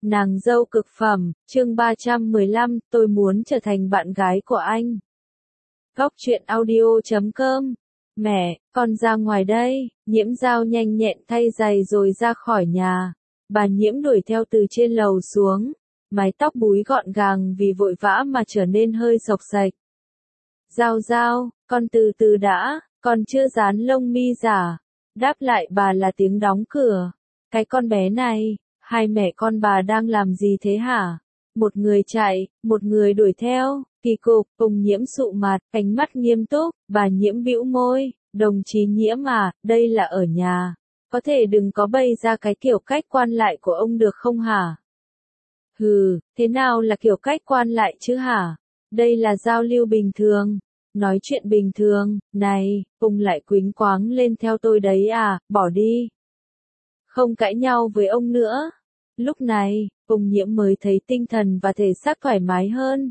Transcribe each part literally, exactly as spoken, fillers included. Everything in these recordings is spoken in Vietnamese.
Nàng dâu cực phẩm, chương ba trăm mười lăm, tôi muốn trở thành bạn gái của anh. Góc truyện audio chấm com. Mẹ, con ra ngoài đây. Nhiễm Dao nhanh nhẹn thay giày rồi ra khỏi nhà. Bà Nhiễm đuổi theo từ trên lầu xuống. Mái tóc búi gọn gàng vì vội vã mà trở nên hơi xộc xệch. Dao Dao, con từ từ đã, con chưa dán lông mi giả. Đáp lại bà là tiếng đóng cửa. Cái con bé này, hai mẹ con bà đang làm gì thế hả? Một người chạy, một người đuổi theo, kỳ cục, Phùng Nhiễm sụ mặt, ánh mắt nghiêm túc, bà Nhiễm bĩu môi, đồng chí Nhiễm à, đây là ở nhà, có thể đừng có bày ra cái kiểu cách quan lại của ông được không hả? Hừ, thế nào là kiểu cách quan lại chứ hả? Đây là giao lưu bình thường, nói chuyện bình thường, này, Phùng lại quýnh quáng lên theo tôi đấy à, bỏ đi. Không cãi nhau với ông nữa. Lúc này, Phùng Nhiễm mới thấy tinh thần và thể xác thoải mái hơn.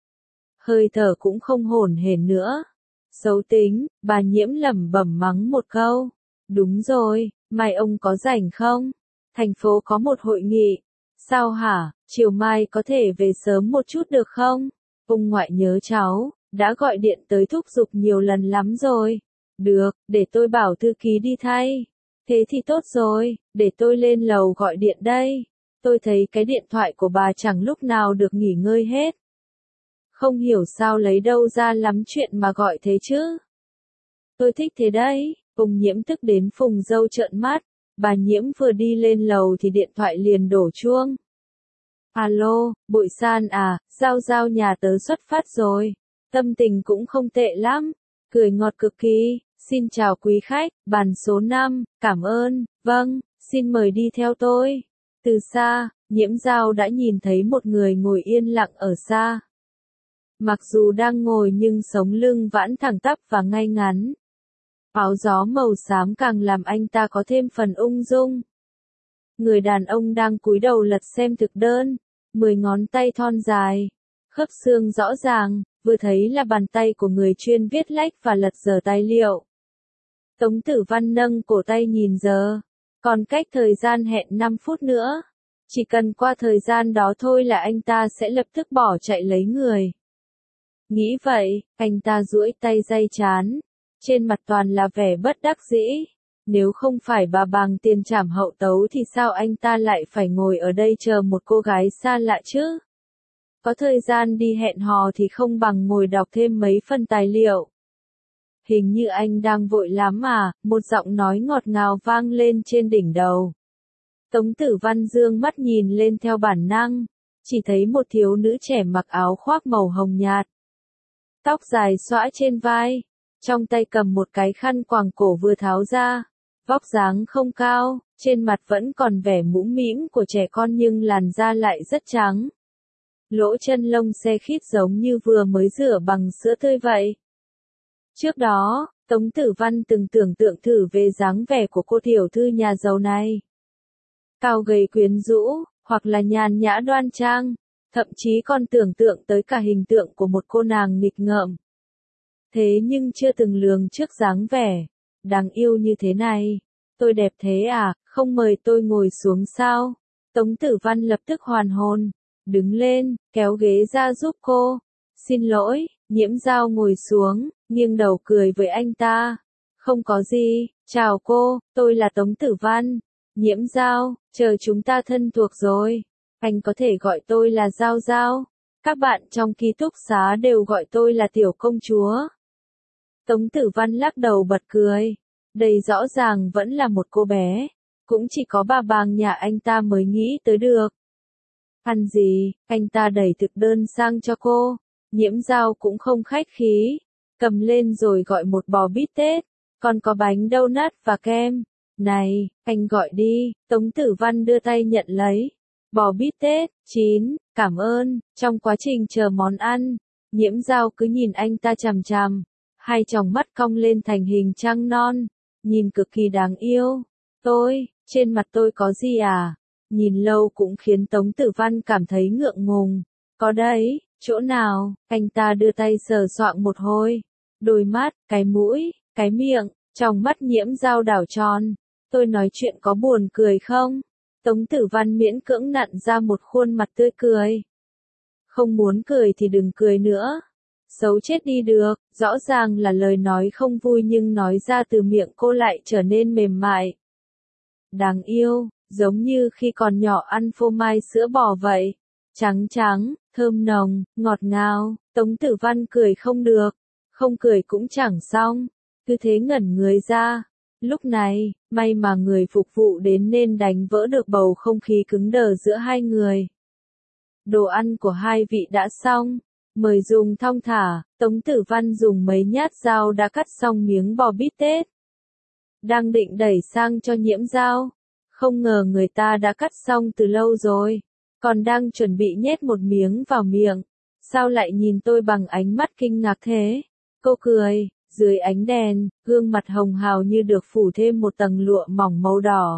Hơi thở cũng không hổn hển nữa. Xấu tính, bà Nhiễm lẩm bẩm mắng một câu. Đúng rồi, mai ông có rảnh không? Thành phố có một hội nghị. Sao hả, chiều mai có thể về sớm một chút được không? Ông ngoại nhớ cháu, đã gọi điện tới thúc giục nhiều lần lắm rồi. Được, để tôi bảo thư ký đi thay. Thế thì tốt rồi, để tôi lên lầu gọi điện đây. Tôi thấy cái điện thoại của bà chẳng lúc nào được nghỉ ngơi hết. Không hiểu sao lấy đâu ra lắm chuyện mà gọi thế chứ. Tôi thích thế đấy, Phùng Nhiễm tức đến phùng dâu trợn mắt. Bà Nhiễm vừa đi lên lầu thì điện thoại liền đổ chuông. Alo, Bội San à, Dao Dao nhà tớ xuất phát rồi. Tâm tình cũng không tệ lắm, cười ngọt cực kỳ. Xin chào quý khách, bàn số năm, cảm ơn, vâng, xin mời đi theo tôi. Từ xa, Nhiễm Dao đã nhìn thấy một người ngồi yên lặng ở xa. Mặc dù đang ngồi nhưng sống lưng vãn thẳng tắp và ngay ngắn. Áo gió màu xám càng làm anh ta có thêm phần ung dung. Người đàn ông đang cúi đầu lật xem thực đơn, mười ngón tay thon dài, khớp xương rõ ràng, vừa thấy là bàn tay của người chuyên viết lách và lật dở tài liệu. Tống Tử Văn nâng cổ tay nhìn giờ, còn cách thời gian hẹn năm phút nữa. Chỉ cần qua thời gian đó thôi là anh ta sẽ lập tức bỏ chạy lấy người. Nghĩ vậy, anh ta duỗi tay day trán, trên mặt toàn là vẻ bất đắc dĩ. Nếu không phải bà Bàng tiền trảm hậu tấu thì sao anh ta lại phải ngồi ở đây chờ một cô gái xa lạ chứ? Có thời gian đi hẹn hò thì không bằng ngồi đọc thêm mấy phần tài liệu. Hình như anh đang vội lắm à, một giọng nói ngọt ngào vang lên trên đỉnh đầu. Tống Tử Văn dương mắt nhìn lên theo bản năng, chỉ thấy một thiếu nữ trẻ mặc áo khoác màu hồng nhạt. Tóc dài xõa trên vai, trong tay cầm một cái khăn quàng cổ vừa tháo ra, vóc dáng không cao, trên mặt vẫn còn vẻ mũm mĩm của trẻ con nhưng làn da lại rất trắng. Lỗ chân lông se khít giống như vừa mới rửa bằng sữa tươi vậy. Trước đó, Tống Tử Văn từng tưởng tượng thử về dáng vẻ của cô tiểu thư nhà giàu này. Cao gầy quyến rũ, hoặc là nhàn nhã đoan trang, thậm chí còn tưởng tượng tới cả hình tượng của một cô nàng nghịch ngợm. Thế nhưng chưa từng lường trước dáng vẻ đáng yêu như thế này. Tôi đẹp thế à, không mời tôi ngồi xuống sao? Tống Tử Văn lập tức hoàn hồn, đứng lên, kéo ghế ra giúp cô. Xin lỗi, Nhiễm Dao ngồi xuống, nghiêng đầu cười với anh ta. Không có gì, chào cô, tôi là Tống Tử Văn. Nhiễm Dao, chờ chúng ta thân thuộc rồi. Anh có thể gọi tôi là Dao Dao. Các bạn trong ký túc xá đều gọi tôi là tiểu công chúa. Tống Tử Văn lắc đầu bật cười. Đây rõ ràng vẫn là một cô bé. Cũng chỉ có bà Bàng nhà anh ta mới nghĩ tới được. Ăn gì, anh ta đẩy thực đơn sang cho cô. Nhiễm Dao cũng không khách khí, cầm lên rồi gọi một bò bít tết, còn có bánh donut và kem. Này, anh gọi đi, Tống Tử Văn đưa tay nhận lấy. Bò bít tết, chín, cảm ơn. Trong quá trình chờ món ăn, Nhiễm Dao cứ nhìn anh ta chằm chằm, hai tròng mắt cong lên thành hình trăng non, nhìn cực kỳ đáng yêu. Tôi, trên mặt tôi có gì à? Nhìn lâu cũng khiến Tống Tử Văn cảm thấy ngượng ngùng. Có đấy, chỗ nào? Anh ta đưa tay sờ soạng một hồi. Đôi mắt, cái mũi, cái miệng, trong mắt Nhiễm Dao đảo tròn. Tôi nói chuyện có buồn cười không? Tống Tử Văn miễn cưỡng nặn ra một khuôn mặt tươi cười. Không muốn cười thì đừng cười nữa. Xấu chết đi được, rõ ràng là lời nói không vui nhưng nói ra từ miệng cô lại trở nên mềm mại. Đáng yêu, giống như khi còn nhỏ ăn phô mai sữa bò vậy. Trắng trắng, thơm nồng, ngọt ngào, Tống Tử Văn cười không được. Không cười cũng chẳng xong, cứ thế ngẩn người ra. Lúc này, may mà người phục vụ đến nên đánh vỡ được bầu không khí cứng đờ giữa hai người. Đồ ăn của hai vị đã xong, mời dùng thong thả. Tống Tử Văn dùng mấy nhát dao đã cắt xong miếng bò bít tết. Đang định đẩy sang cho Nhiễm Dao, không ngờ người ta đã cắt xong từ lâu rồi, còn đang chuẩn bị nhét một miếng vào miệng. Sao lại nhìn tôi bằng ánh mắt kinh ngạc thế? Cô cười, dưới ánh đèn, gương mặt hồng hào như được phủ thêm một tầng lụa mỏng màu đỏ.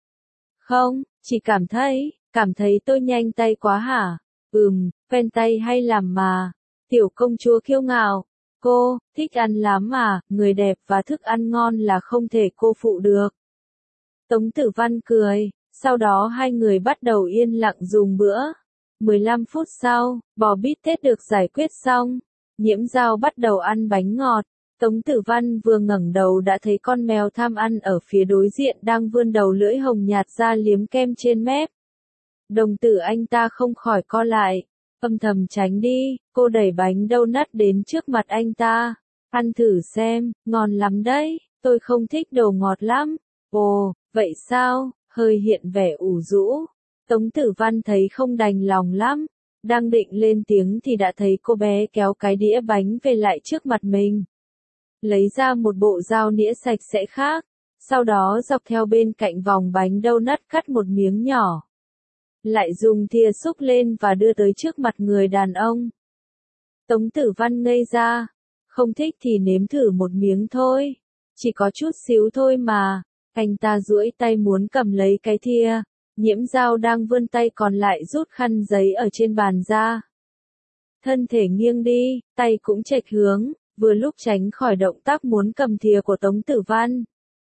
Không, chỉ cảm thấy, cảm thấy tôi nhanh tay quá hả? Ừm, quen tay hay làm mà. Tiểu công chúa kiêu ngạo. Cô, thích ăn lắm mà, người đẹp và thức ăn ngon là không thể cô phụ được. Tống Tử Văn cười, sau đó hai người bắt đầu yên lặng dùng bữa. mười lăm phút sau, bò bít tết được giải quyết xong. Nhiễm Dao bắt đầu ăn bánh ngọt. Tống Tử Văn vừa ngẩng đầu đã thấy con mèo tham ăn ở phía đối diện đang vươn đầu lưỡi hồng nhạt ra liếm kem trên mép. Đồng tử anh ta không khỏi co lại, âm thầm tránh đi. Cô đẩy bánh donut đến trước mặt anh ta. Ăn thử xem, ngon lắm đấy, tôi không thích đồ ngọt lắm. Ồ, vậy sao? Hơi hiện vẻ ủ rũ. Tống Tử Văn thấy không đành lòng lắm. Đang định lên tiếng thì đã thấy cô bé kéo cái đĩa bánh về lại trước mặt mình. Lấy ra một bộ dao nĩa sạch sẽ khác. Sau đó dọc theo bên cạnh vòng bánh donut cắt một miếng nhỏ. Lại dùng thìa xúc lên và đưa tới trước mặt người đàn ông. Tống Tử Văn ngây ra. Không thích thì nếm thử một miếng thôi. Chỉ có chút xíu thôi mà. Anh ta duỗi tay muốn cầm lấy cái thìa. Nhiễm Dao đang vươn tay còn lại rút khăn giấy ở trên bàn ra. Thân thể nghiêng đi, tay cũng chệch hướng, vừa lúc tránh khỏi động tác muốn cầm thìa của Tống Tử Văn.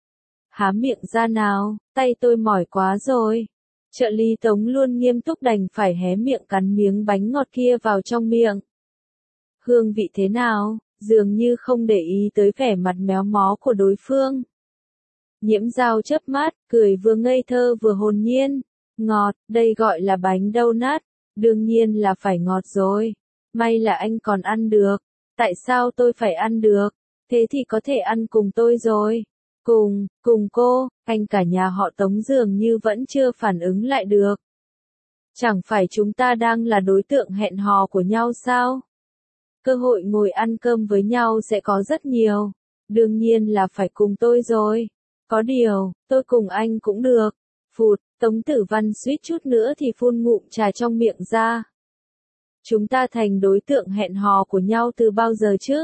Há miệng ra nào, tay tôi mỏi quá rồi. Trợ lý Tống luôn nghiêm túc đành phải hé miệng cắn miếng bánh ngọt kia vào trong miệng. Hương vị thế nào, dường như không để ý tới vẻ mặt méo mó của đối phương. Nhiễm Dao chớp mắt, cười vừa ngây thơ vừa hồn nhiên. Ngọt, đây gọi là bánh donut, đương nhiên là phải ngọt rồi. May là anh còn ăn được. Tại sao tôi phải ăn được? Thế thì có thể ăn cùng tôi rồi. Cùng, cùng cô, anh cả nhà họ Tống dường như vẫn chưa phản ứng lại được. Chẳng phải chúng ta đang là đối tượng hẹn hò của nhau sao? Cơ hội ngồi ăn cơm với nhau sẽ có rất nhiều. Đương nhiên là phải cùng tôi rồi. Có điều, tôi cùng anh cũng được. Phụt, Tống Tử Văn suýt chút nữa thì phun ngụm trà trong miệng ra. Chúng ta thành đối tượng hẹn hò của nhau từ bao giờ chứ?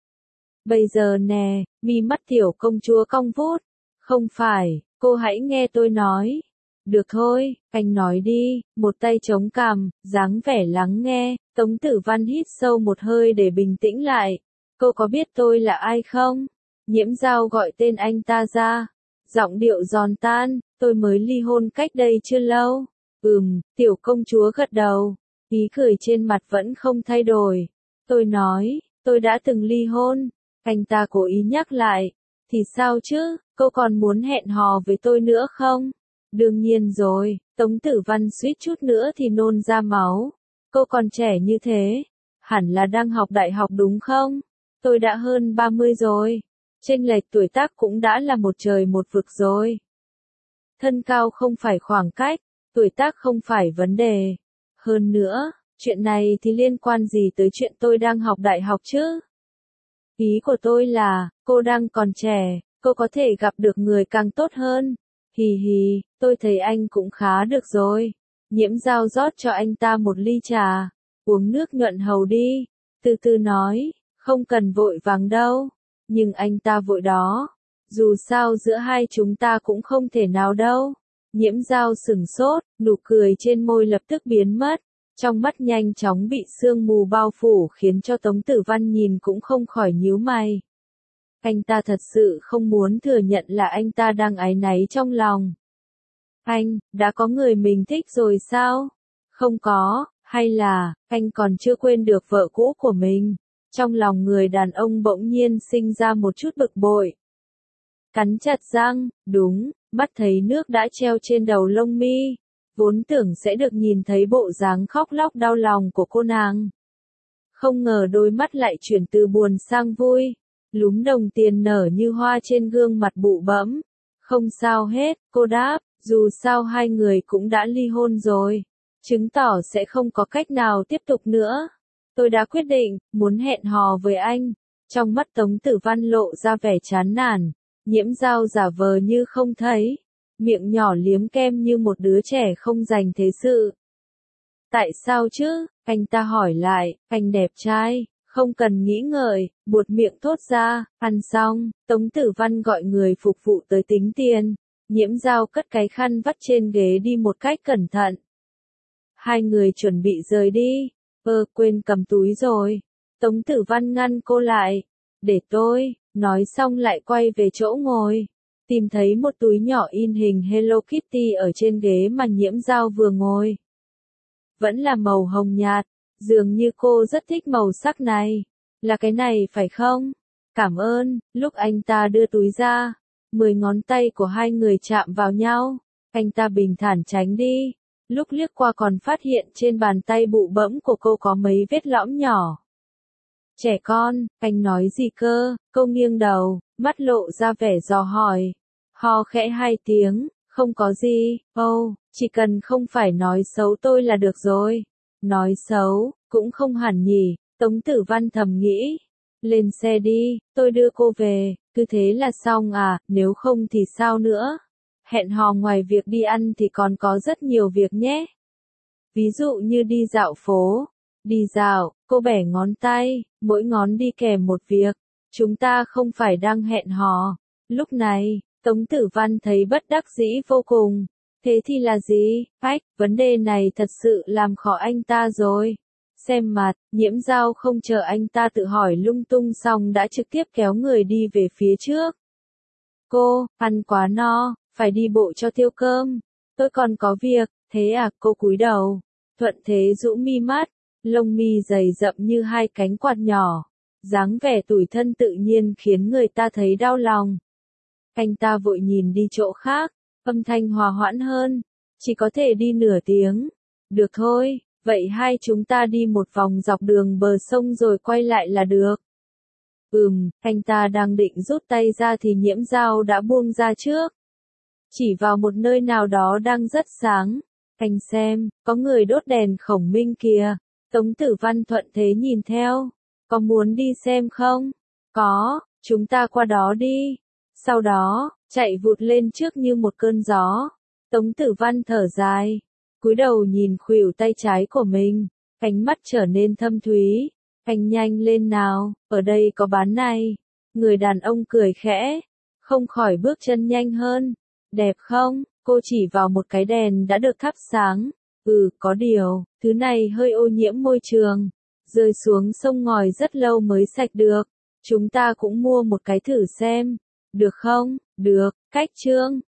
Bây giờ nè, mi mắt tiểu công chúa cong vút. Không phải, cô hãy nghe tôi nói. Được thôi, anh nói đi, một tay chống cằm, dáng vẻ lắng nghe. Tống Tử Văn hít sâu một hơi để bình tĩnh lại. Cô có biết tôi là ai không? Nhiễm Dao gọi tên anh ta ra. Giọng điệu giòn tan, tôi mới ly hôn cách đây chưa lâu. Ừm, tiểu công chúa gật đầu. Ý cười trên mặt vẫn không thay đổi. Tôi nói, tôi đã từng ly hôn. Anh ta cố ý nhắc lại. Thì sao chứ, cô còn muốn hẹn hò với tôi nữa không? Đương nhiên rồi, Tống Tử Văn suýt chút nữa thì nôn ra máu. Cô còn trẻ như thế. Hẳn là đang học đại học đúng không? Tôi đã hơn ba mươi rồi. Chênh lệch tuổi tác cũng đã là một trời một vực rồi. Thân cao không phải khoảng cách, tuổi tác không phải vấn đề. Hơn nữa, chuyện này thì liên quan gì tới chuyện tôi đang học đại học chứ? Ý của tôi là, cô đang còn trẻ, cô có thể gặp được người càng tốt hơn. Hì hì, tôi thấy anh cũng khá được rồi. Nhiễm Dao rót cho anh ta một ly trà, uống nước nhuận hầu đi. Từ từ nói, không cần vội vàng đâu. Nhưng anh ta vội đó. Dù sao giữa hai chúng ta cũng không thể nào đâu. Nhiễm Dao sửng sốt, nụ cười trên môi lập tức biến mất. Trong mắt nhanh chóng bị sương mù bao phủ khiến cho Tống Tử Văn nhìn cũng không khỏi nhíu mày. Anh ta thật sự không muốn thừa nhận là anh ta đang áy náy trong lòng. Anh, đã có người mình thích rồi sao? Không có, hay là, anh còn chưa quên được vợ cũ của mình? Trong lòng người đàn ông bỗng nhiên sinh ra một chút bực bội. Cắn chặt răng, đúng, mắt thấy nước đã treo trên đầu lông mi. Vốn tưởng sẽ được nhìn thấy bộ dáng khóc lóc đau lòng của cô nàng. Không ngờ đôi mắt lại chuyển từ buồn sang vui. Lúm đồng tiền nở như hoa trên gương mặt bụ bẫm. Không sao hết, cô đáp, dù sao hai người cũng đã ly hôn rồi. Chứng tỏ sẽ không có cách nào tiếp tục nữa. Tôi đã quyết định, muốn hẹn hò với anh. Trong mắt Tống Tử Văn lộ ra vẻ chán nản. Nhiễm Dao giả vờ như không thấy. Miệng nhỏ liếm kem như một đứa trẻ không dành thế sự. Tại sao chứ? Anh ta hỏi lại, anh đẹp trai, không cần nghĩ ngợi, buột miệng thốt ra, ăn xong, Tống Tử Văn gọi người phục vụ tới tính tiền. Nhiễm Dao cất cái khăn vắt trên ghế đi một cách cẩn thận. Hai người chuẩn bị rời đi. Ơ, quên cầm túi rồi. Tống Tử Văn ngăn cô lại. Để tôi, nói xong lại quay về chỗ ngồi. Tìm thấy một túi nhỏ in hình Hello Kitty ở trên ghế mà Nhiễm Dao vừa ngồi. Vẫn là màu hồng nhạt, dường như cô rất thích màu sắc này. Là cái này phải không? Cảm ơn, lúc anh ta đưa túi ra, mười ngón tay của hai người chạm vào nhau. Anh ta bình thản tránh đi. Lúc liếc qua còn phát hiện trên bàn tay bụ bẫm của cô có mấy vết lõm nhỏ. Trẻ con, anh nói gì cơ? Cô nghiêng đầu, mắt lộ ra vẻ dò hỏi. Ho khẽ hai tiếng, không có gì, ô, oh, chỉ cần không phải nói xấu tôi là được rồi. Nói xấu, cũng không hẳn nhỉ, Tống Tử Văn thầm nghĩ. Lên xe đi, tôi đưa cô về, cứ thế là xong à, nếu không thì sao nữa? Hẹn hò ngoài việc đi ăn thì còn có rất nhiều việc nhé. Ví dụ như đi dạo phố. Đi dạo, cô bẻ ngón tay, mỗi ngón đi kèm một việc. Chúng ta không phải đang hẹn hò. Lúc này, Tống Tử Văn thấy bất đắc dĩ vô cùng. Thế thì là gì? Ách, vấn đề này thật sự làm khó anh ta rồi. Xem mặt, Nhiễm Dao không chờ anh ta tự hỏi lung tung xong đã trực tiếp kéo người đi về phía trước. Cô, ăn quá no, phải đi bộ cho tiêu cơm. Tôi còn có việc, thế à, cô cúi đầu. Thuận thế rũ mi mắt, lông mi dày rậm như hai cánh quạt nhỏ. Dáng vẻ tủi thân tự nhiên khiến người ta thấy đau lòng. Anh ta vội nhìn đi chỗ khác, âm thanh hòa hoãn hơn. Chỉ có thể đi nửa tiếng. Được thôi, vậy hai chúng ta đi một vòng dọc đường bờ sông rồi quay lại là được. Ừm, anh ta đang định rút tay ra thì Nhiễm Dao đã buông ra trước. Chỉ vào một nơi nào đó đang rất sáng. Anh xem, có người đốt đèn khổng minh kìa. Tống Tử Văn thuận thế nhìn theo. Có muốn đi xem không? Có, chúng ta qua đó đi. Sau đó, chạy vụt lên trước như một cơn gió. Tống Tử Văn thở dài. Cúi đầu nhìn khuỷu tay trái của mình. Ánh mắt trở nên thâm thúy. Anh nhanh lên nào, ở đây có bán này. Người đàn ông cười khẽ. Không khỏi bước chân nhanh hơn. Đẹp không? Cô chỉ vào một cái đèn đã được thắp sáng. Ừ, có điều, thứ này hơi ô nhiễm môi trường. Rơi xuống sông ngòi rất lâu mới sạch được. Chúng ta cũng mua một cái thử xem. Được không? Được, cách chương.